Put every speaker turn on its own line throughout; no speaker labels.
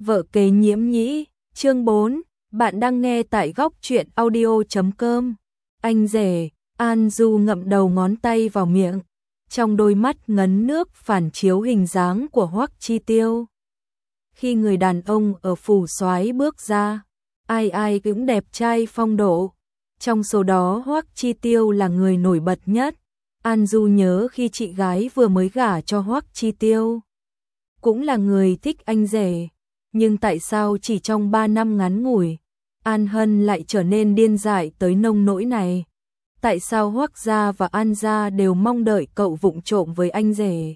Vợ kế Nhiễm Nhĩ, chương 4, bạn đang nghe tại góc truyện audio.com. Anh rể, An Du ngậm đầu ngón tay vào miệng, trong đôi mắt ngấn nước phản chiếu hình dáng của Hoắc Chi Tiêu. Khi người đàn ông ở phủ soái bước ra, ai ai cũng đẹp trai phong độ, trong số đó Hoắc Chi Tiêu là người nổi bật nhất. An Du nhớ khi chị gái vừa mới gả cho Hoắc Chi Tiêu, cũng là người thích anh rể. Nhưng tại sao chỉ trong 3 năm ngắn ngủi, An Hân lại trở nên điên dại tới nông nỗi này? Tại sao Hoắc gia và An gia đều mong đợi cậu vụng trộm với anh rể?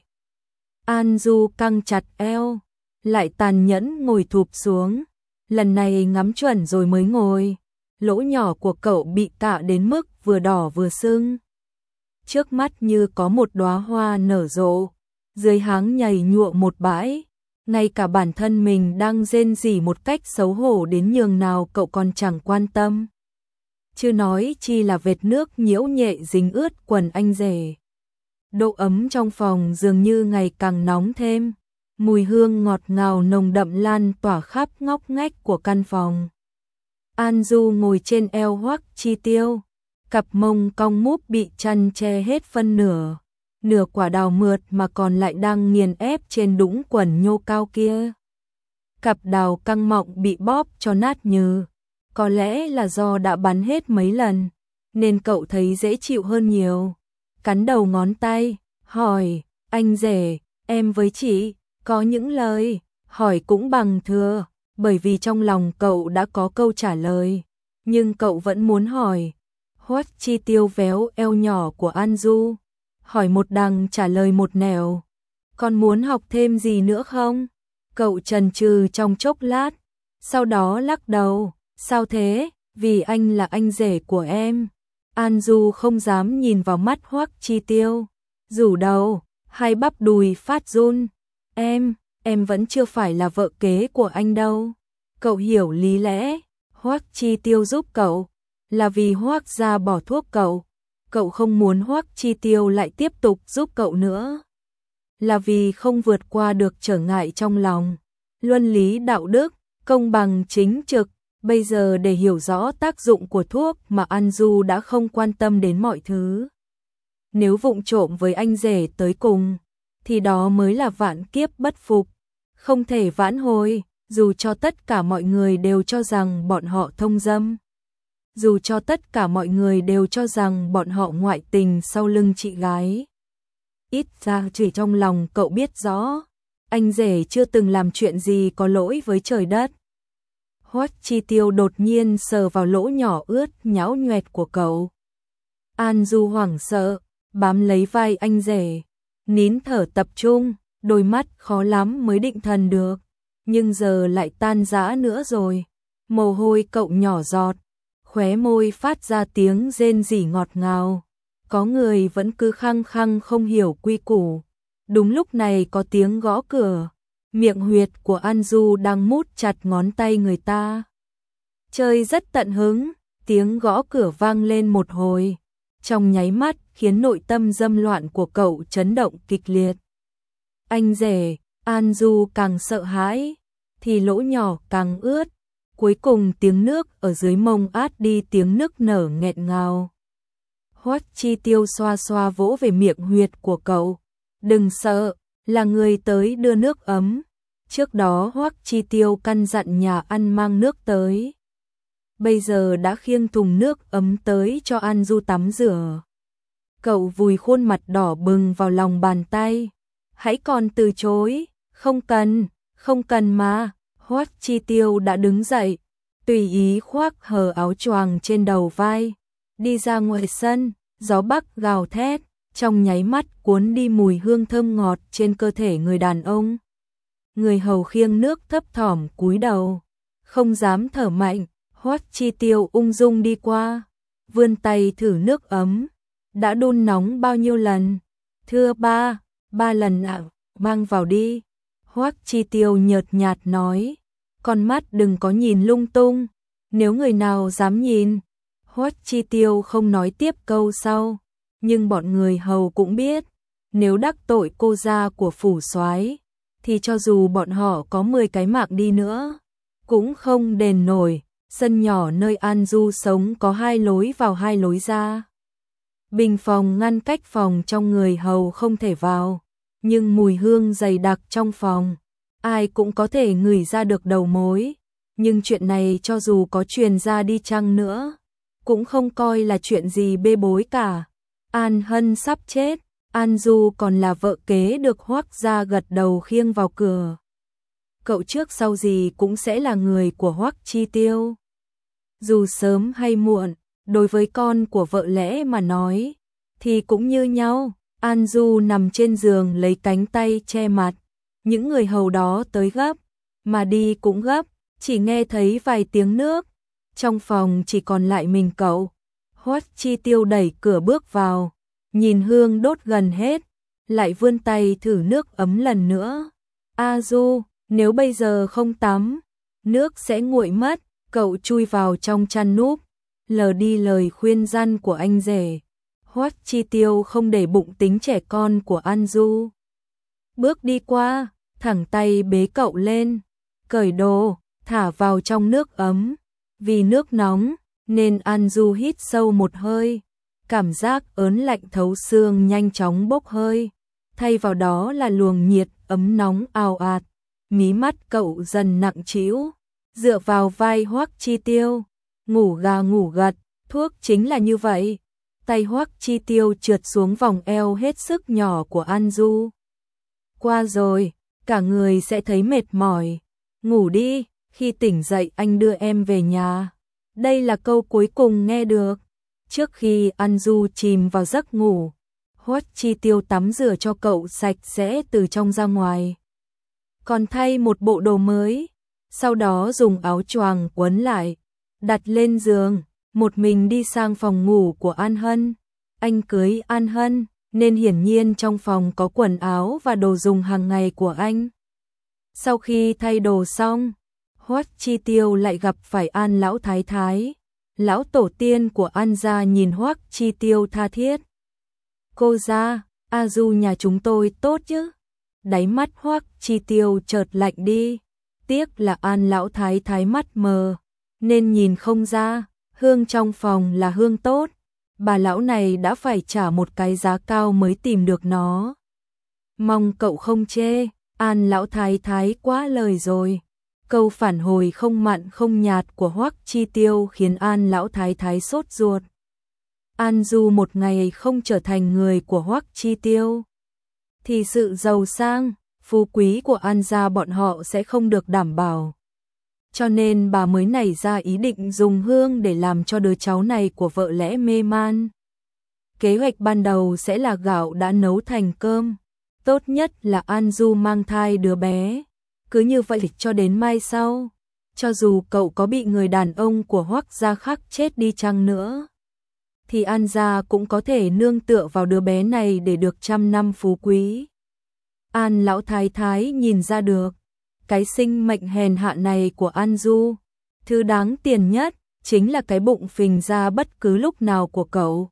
An Du căng chặt eo, lại tàn nhẫn ngồi thụp xuống. Lần này ngắm chuẩn rồi mới ngồi. Lỗ nhỏ của cậu bị cạ đến mức vừa đỏ vừa sưng. Trước mắt như có một đóa hoa nở rộ, dưới háng nhảy nhụa một bãi. Ngay cả bản thân mình đang rên rỉ một cách xấu hổ đến nhường nào cậu còn chẳng quan tâm. Chứ nói chi là vệt nước nhiễu nhẹ dính ướt quần anh rể. Độ ấm trong phòng dường như ngày càng nóng thêm. Mùi hương ngọt ngào nồng đậm lan tỏa khắp ngóc ngách của căn phòng. An Du ngồi trên eo Hoắc Chi Tiêu, cặp mông cong múp bị chăn che hết phân nửa. Nửa quả đào mượt mà còn lại đang nghiền ép trên đũng quần nhô cao kia. Cặp đào căng mọng bị bóp cho nát nhừ. Có lẽ là do đã bắn hết mấy lần, nên cậu thấy dễ chịu hơn nhiều. Cắn đầu ngón tay, hỏi, anh rể, em với chị, có những lời, hỏi cũng bằng thừa, bởi vì trong lòng cậu đã có câu trả lời. Nhưng cậu vẫn muốn hỏi. Hoắc Chi Tiêu véo eo nhỏ của An Du, hỏi một đằng trả lời một nẻo. Còn muốn học thêm gì nữa không? Cậu chần chừ trong chốc lát, sau đó lắc đầu. Sao thế? Vì anh là anh rể của em. An Du không dám nhìn vào mắt Hoắc Chi Tiêu, rủ đầu, hai bắp đùi phát run. Em vẫn chưa phải là vợ kế của anh đâu. Cậu hiểu lý lẽ. Hoắc Chi Tiêu giúp cậu là vì Hoắc gia bỏ thuốc cậu. Cậu không muốn Hoắc Chi Tiêu lại tiếp tục giúp cậu nữa, là vì không vượt qua được trở ngại trong lòng. Luân lý đạo đức, công bằng chính trực. Bây giờ để hiểu rõ tác dụng của thuốc mà An Du đã không quan tâm đến mọi thứ. Nếu vụng trộm với anh rể tới cùng, thì đó mới là vạn kiếp bất phục. Không thể vãn hồi, dù cho tất cả mọi người đều cho rằng bọn họ thông dâm. Dù cho tất cả mọi người đều cho rằng bọn họ ngoại tình sau lưng chị gái. Ít ra chỉ trong lòng cậu biết rõ, anh rể chưa từng làm chuyện gì có lỗi với trời đất. Hoắc Chi Tiêu đột nhiên sờ vào lỗ nhỏ ướt nhão nhoẹt của cậu. An Du hoảng sợ, bám lấy vai anh rể, nín thở tập trung, đôi mắt khó lắm mới định thần được, nhưng giờ lại tan rã nữa rồi. Mồ hôi cậu nhỏ giọt, khóe môi phát ra tiếng rên rỉ ngọt ngào. Có người vẫn cứ khăng khăng không hiểu quy củ. Đúng lúc này có tiếng gõ cửa. Miệng huyệt của An Du đang mút chặt ngón tay người ta. Chơi rất tận hứng, tiếng gõ cửa vang lên một hồi. Trong nháy mắt khiến nội tâm dâm loạn của cậu chấn động kịch liệt. Anh rể, An Du càng sợ hãi, thì lỗ nhỏ càng ướt. Cuối cùng tiếng nước ở dưới mông át đi tiếng nức nở nghẹn ngào. Hoắc Chi Tiêu xoa xoa vỗ về miệng huyệt của cậu. Đừng sợ, là người tới đưa nước ấm. Trước đó Hoắc Chi Tiêu căn dặn nhà ăn mang nước tới. Bây giờ đã khiêng thùng nước ấm tới cho An Du tắm rửa. Cậu vùi khuôn mặt đỏ bừng vào lòng bàn tay. Hãy còn từ chối, không cần mà. Hoắc Chi Tiêu đã đứng dậy, tùy ý khoác hở áo choàng trên đầu vai. Đi ra ngoài sân, gió bắc gào thét, trong nháy mắt cuốn đi mùi hương thơm ngọt trên cơ thể người đàn ông. Người hầu khiêng nước thấp thỏm cúi đầu, không dám thở mạnh. Hoắc Chi Tiêu ung dung đi qua, vươn tay thử nước ấm. Đã đun nóng bao nhiêu lần? Thưa ba lần ạ. Mang vào đi. Hoắc Chi Tiêu nhợt nhạt nói, con mắt đừng có nhìn lung tung, nếu người nào dám nhìn. Hoắc Chi Tiêu không nói tiếp câu sau, nhưng bọn người hầu cũng biết, nếu đắc tội cô gia của phủ soái thì cho dù bọn họ có 10 cái mạng đi nữa, cũng không đền nổi. Sân nhỏ nơi An Du sống có 2 lối vào 2 lối ra. Bình phòng ngăn cách phòng trong, người hầu không thể vào, nhưng mùi hương dày đặc trong phòng, ai cũng có thể ngửi ra được đầu mối. Nhưng chuyện này cho dù có truyền ra đi chăng nữa, cũng không coi là chuyện gì bê bối cả. An Hân sắp chết, An Du còn là vợ kế được Hoắc gia gật đầu khiêng vào cửa. Cậu trước sau gì cũng sẽ là người của Hoắc Chi Tiêu. Dù sớm hay muộn, đối với con của vợ lẽ mà nói, thì cũng như nhau. An Du nằm trên giường lấy cánh tay che mặt. Những người hầu đó tới gấp, mà đi cũng gấp, chỉ nghe thấy vài tiếng nước. Trong phòng chỉ còn lại mình cậu. Hoắc Chi Tiêu đẩy cửa bước vào, nhìn hương đốt gần hết, lại vươn tay thử nước ấm lần nữa. A Du, nếu bây giờ không tắm, nước sẽ nguội mất. Cậu chui vào trong chăn núp, lờ đi lời khuyên răn của anh rể. Hoắc Chi Tiêu không để bụng tính trẻ con của An Du. Bước đi qua, thẳng tay bế cậu lên, cởi đồ, thả vào trong nước ấm. Vì nước nóng, nên An Du hít sâu một hơi. Cảm giác ớn lạnh thấu xương nhanh chóng bốc hơi. Thay vào đó là luồng nhiệt ấm nóng ào ạt. Mí mắt cậu dần nặng trĩu, dựa vào vai Hoắc Chi Tiêu, ngủ gà ngủ gật, thuốc chính là như vậy. Tay Hoắc Chi Tiêu trượt xuống vòng eo hết sức nhỏ của An Du. Qua rồi, cả người sẽ thấy mệt mỏi. Ngủ đi, khi tỉnh dậy anh đưa em về nhà. Đây là câu cuối cùng nghe được. Trước khi An Du chìm vào giấc ngủ, Hoắc Chi Tiêu tắm rửa cho cậu sạch sẽ từ trong ra ngoài. Còn thay một bộ đồ mới. Sau đó dùng áo choàng quấn lại, đặt lên giường, một mình đi sang phòng ngủ của An Hân. Anh cưới An Hân, nên hiển nhiên trong phòng có quần áo và đồ dùng hàng ngày của anh. Sau khi thay đồ xong, Hoắc Chi Tiêu lại gặp phải An lão thái thái. Lão tổ tiên của An gia nhìn Hoắc Chi Tiêu tha thiết. Cô gia, A Du nhà chúng tôi tốt chứ? Đáy mắt Hoắc Chi Tiêu chợt lạnh đi. Tiếc là An lão thái thái mắt mờ, nên nhìn không ra. Hương trong phòng là hương tốt. Bà lão này đã phải trả một cái giá cao mới tìm được nó. Mong cậu không chê, An lão thái thái quá lời rồi. Câu phản hồi không mặn không nhạt của Hoắc Chi Tiêu khiến An lão thái thái sốt ruột. An Du một ngày không trở thành người của Hoắc Chi Tiêu, thì sự giàu sang, phú quý của An gia bọn họ sẽ không được đảm bảo. Cho nên bà mới nảy ra ý định dùng hương để làm cho đứa cháu này của vợ lẽ mê man. Kế hoạch ban đầu sẽ là gạo đã nấu thành cơm. Tốt nhất là An Du mang thai đứa bé. Cứ như vậy cho đến mai sau, cho dù cậu có bị người đàn ông của Hoắc gia khác chết đi chăng nữa, thì An gia cũng có thể nương tựa vào đứa bé này để được trăm năm phú quý. An lão thái thái nhìn ra được, cái sinh mệnh hèn hạ này của An Du, thứ đáng tiền nhất chính là cái bụng phình ra bất cứ lúc nào của cậu.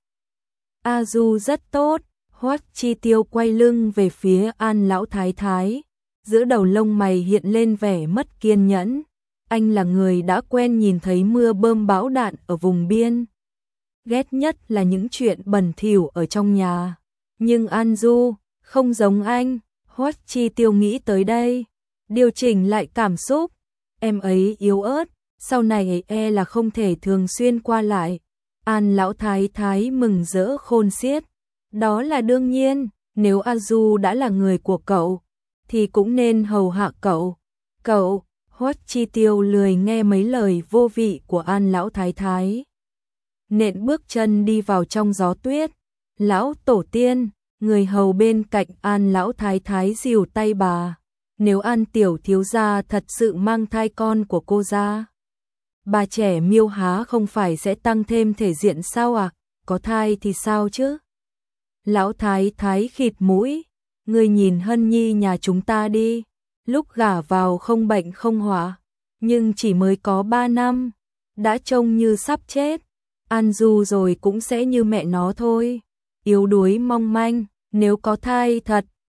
A Du rất tốt. Hoắc Chi Tiêu quay lưng về phía An lão thái thái, giữa đầu lông mày hiện lên vẻ mất kiên nhẫn. Anh là người đã quen nhìn thấy mưa bom bão đạn ở vùng biên, ghét nhất là những chuyện bẩn thỉu ở trong nhà. Nhưng An Du không giống anh. Hoắc Chi Tiêu nghĩ tới đây, điều chỉnh lại cảm xúc. Em ấy yếu ớt, sau này e là không thể thường xuyên qua lại. An lão thái thái mừng rỡ khôn xiết. Đó là đương nhiên, nếu A Du đã là người của cậu, thì cũng nên hầu hạ cậu. Cậu, Hoắc Chi Tiêu lười nghe mấy lời vô vị của An lão thái thái. Nện bước chân đi vào trong gió tuyết. Lão tổ tiên, người hầu bên cạnh An lão thái thái dìu tay bà. Nếu An tiểu thiếu gia thật sự mang thai con của cô ra, bà trẻ Miêu Há không phải sẽ tăng thêm thể diện sao à? Có thai thì sao chứ? Lão thái thái khịt mũi. Ngươi nhìn Hân Nhi nhà chúng ta đi, lúc gả vào không bệnh không họa, nhưng chỉ mới có 3 năm, đã trông như sắp chết. An Du rồi cũng sẽ như mẹ nó thôi, yếu đuối mong manh. Nếu có thai thật,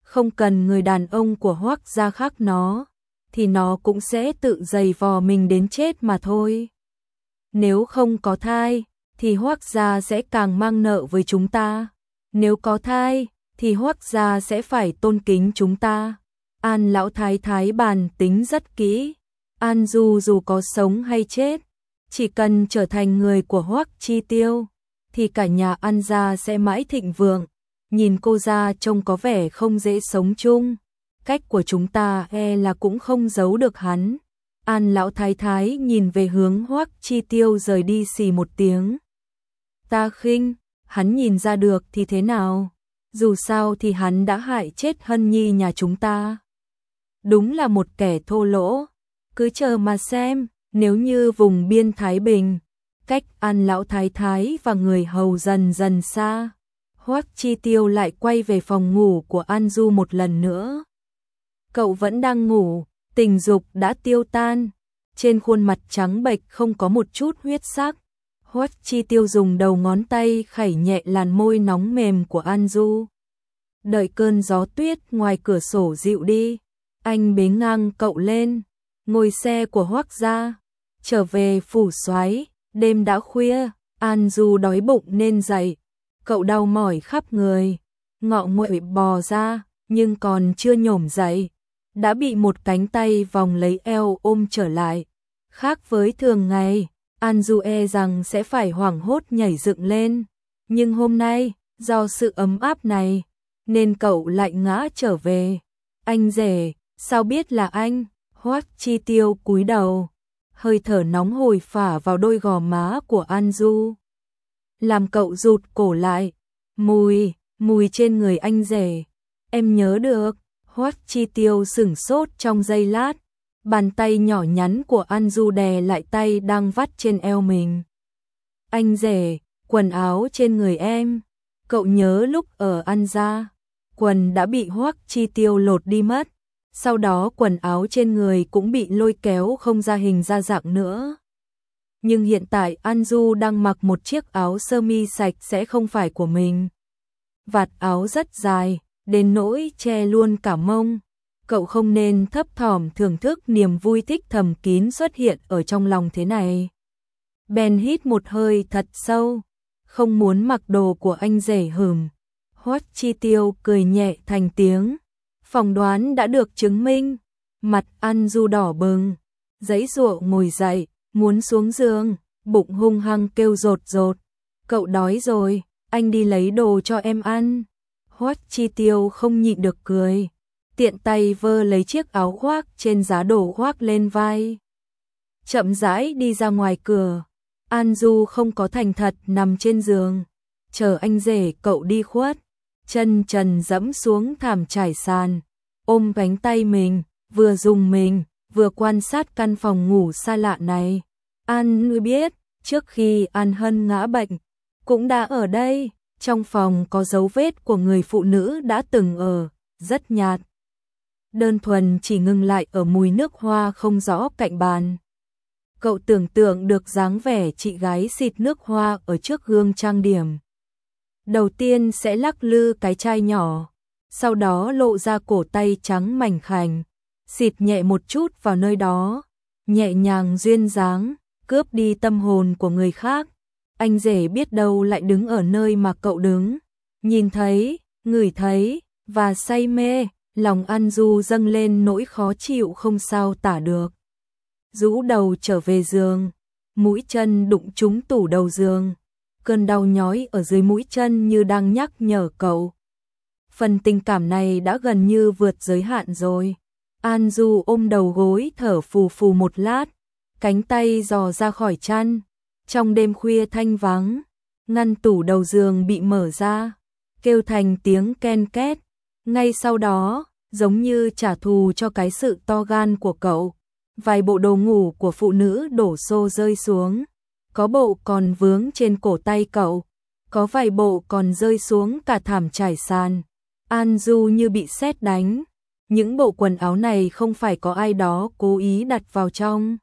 không cần người đàn ông của Hoắc gia khác nó, thì nó cũng sẽ tự giày vò mình đến chết mà thôi. Nếu không có thai, thì Hoắc gia sẽ càng mang nợ với chúng ta. Nếu có thai, thì Hoắc gia sẽ phải tôn kính chúng ta. An lão thái thái bàn tính rất kỹ. An Du dù có sống hay chết, chỉ cần trở thành người của Hoắc Chi Tiêu, thì cả nhà An gia sẽ mãi thịnh vượng. Nhìn cô ra trông có vẻ không dễ sống chung. Cách của chúng ta là cũng không giấu được hắn. An lão thái thái nhìn về hướng Hoắc Chi Tiêu rời đi xì một tiếng. Ta khinh, hắn nhìn ra được thì thế nào? Dù sao thì hắn đã hại chết Hân Nhi nhà chúng ta. Đúng là một kẻ thô lỗ. Cứ chờ mà xem, nếu như vùng biên Thái Bình, cách An lão thái thái và người hầu dần dần xa, Hoắc Chi Tiêu lại quay về phòng ngủ của An Du một lần nữa. Cậu vẫn đang ngủ, tình dục đã tiêu tan, trên khuôn mặt trắng bệch không có một chút huyết sắc. Hoắc Chi Tiêu dùng đầu ngón tay khẩy nhẹ làn môi nóng mềm của An Du. Đợi cơn gió tuyết ngoài cửa sổ dịu đi, anh bế ngang cậu lên, ngồi xe của Hoắc gia, trở về phủ soái. Đêm đã khuya, An Du đói bụng nên dậy, cậu đau mỏi khắp người, ngọ nguậy bò ra, nhưng còn chưa nhổm dậy, đã bị một cánh tay vòng lấy eo ôm trở lại. Khác với thường ngày, An Du rằng sẽ phải hoảng hốt nhảy dựng lên, nhưng hôm nay, do sự ấm áp này, nên cậu lại ngã trở về. Anh rể, sao biết là anh? Hoắc Chi Tiêu cúi đầu, hơi thở nóng hổi phả vào đôi gò má của An Du, làm cậu rụt cổ lại. Mùi trên người anh rể, em nhớ được. Hoắc Chi Tiêu sửng sốt trong giây lát, bàn tay nhỏ nhắn của An Du đè lại tay đang vắt trên eo mình. Anh rể, quần áo trên người em. Cậu nhớ lúc ở An gia, quần đã bị Hoắc Chi Tiêu lột đi mất. Sau đó quần áo trên người cũng bị lôi kéo không ra hình ra dạng nữa. Nhưng hiện tại An Du đang mặc một chiếc áo sơ mi sạch sẽ không phải của mình. Vạt áo rất dài, đến nỗi che luôn cả mông. Cậu không nên thấp thỏm thưởng thức niềm vui thích thầm kín xuất hiện ở trong lòng thế này. Bèn hít một hơi thật sâu, không muốn mặc đồ của anh rể hửm. Hoắc Chi Tiêu cười nhẹ thành tiếng. Phỏng đoán đã được chứng minh. Mặt An Du đỏ bừng, giãy giụa ngồi dậy, muốn xuống giường, bụng hung hăng kêu rột rột. Cậu đói rồi, anh đi lấy đồ cho em ăn. Hoắc Chi Tiêu không nhịn được cười, tiện tay vơ lấy chiếc áo khoác trên giá đồ khoác lên vai, chậm rãi đi ra ngoài cửa. An Du không có thành thật nằm trên giường, chờ anh rể cậu đi khuất, chân trần dẫm xuống thảm trải sàn, ôm cánh tay mình, vừa dùng mình, vừa quan sát căn phòng ngủ xa lạ này. An Nu biết, trước khi An Hân ngã bệnh, cũng đã ở đây, trong phòng có dấu vết của người phụ nữ đã từng ở, rất nhạt. Đơn thuần chỉ ngừng lại ở mùi nước hoa không rõ cạnh bàn. Cậu tưởng tượng được dáng vẻ chị gái xịt nước hoa ở trước gương trang điểm. Đầu tiên sẽ lắc lư cái chai nhỏ, sau đó lộ ra cổ tay trắng mảnh khảnh, xịt nhẹ một chút vào nơi đó, nhẹ nhàng duyên dáng, cướp đi tâm hồn của người khác. Anh rể biết đâu lại đứng ở nơi mà cậu đứng, nhìn thấy, ngửi thấy, và say mê, lòng An Du dâng lên nỗi khó chịu không sao tả được. Rũ đầu trở về giường, mũi chân đụng trúng tủ đầu giường, cơn đau nhói ở dưới mũi chân như đang nhắc nhở cậu. Phần tình cảm này đã gần như vượt giới hạn rồi. An Du ôm đầu gối thở phù phù một lát, cánh tay dò ra khỏi chăn. Trong đêm khuya thanh vắng, ngăn tủ đầu giường bị mở ra, kêu thành tiếng ken két. Ngay sau đó, giống như trả thù cho cái sự to gan của cậu, vài bộ đồ ngủ của phụ nữ đổ xô rơi xuống. Có bộ còn vướng trên cổ tay cậu, có vài bộ còn rơi xuống cả thảm trải sàn. An Du như bị sét đánh. Những bộ quần áo này không phải có ai đó cố ý đặt vào trong,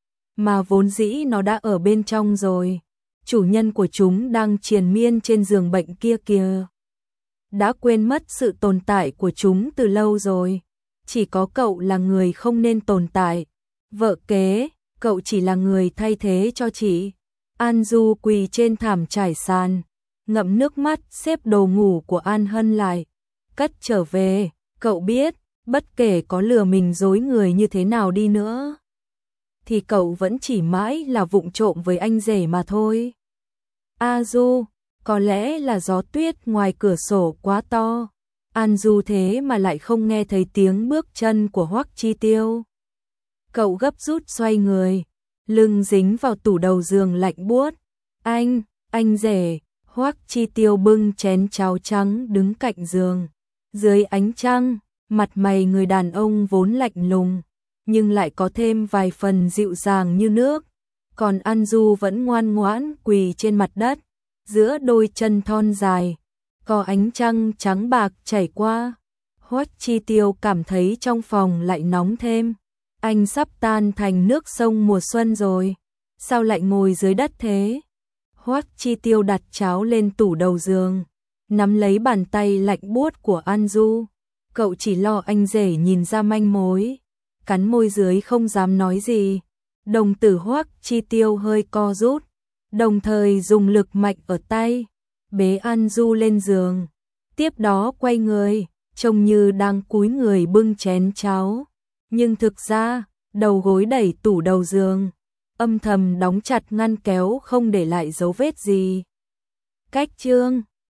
mà vốn dĩ nó đã ở bên trong rồi. Chủ nhân của chúng đang triền miên trên giường bệnh kia kìa. đã quên mất sự tồn tại của chúng từ lâu rồi. Chỉ có cậu là người không nên tồn tại. Vợ kế, cậu chỉ là người thay thế cho chị. An Du quỳ trên thảm trải sàn, ngậm nước mắt xếp đồ ngủ của An Hân lại, cất trở về. Cậu biết, bất kể có lừa mình dối người như thế nào đi nữa, thì cậu vẫn chỉ mãi là vụng trộm với anh rể mà thôi. A Du, có lẽ là gió tuyết ngoài cửa sổ quá to. An Du thế mà lại không nghe thấy tiếng bước chân của Hoắc Chi Tiêu. Cậu gấp rút xoay người, lưng dính vào tủ đầu giường lạnh buốt. Anh rể. Hoắc Chi Tiêu bưng chén cháo trắng đứng cạnh giường. Dưới ánh trăng, mặt mày người đàn ông vốn lạnh lùng, nhưng lại có thêm vài phần dịu dàng như nước. Còn An Du vẫn ngoan ngoãn quỳ trên mặt đất, giữa đôi chân thon dài, có ánh trăng trắng bạc chảy qua. Hoắc Chi Tiêu cảm thấy trong phòng lại nóng thêm. Anh sắp tan thành nước sông mùa xuân rồi, sao lại ngồi dưới đất thế? Hoắc Chi Tiêu đặt cháo lên tủ đầu giường, nắm lấy bàn tay lạnh buốt của An Du. Cậu chỉ lo anh rể nhìn ra manh mối, cắn môi dưới không dám nói gì. Đồng tử Hoắc Chi Tiêu hơi co rút, đồng thời dùng lực mạnh ở tay, bế An Du lên giường. Tiếp đó quay người, trông như đang cúi người bưng chén cháo, nhưng thực ra, đầu gối đẩy tủ đầu giường, âm thầm đóng chặt ngăn kéo không để lại dấu vết gì. Cách chương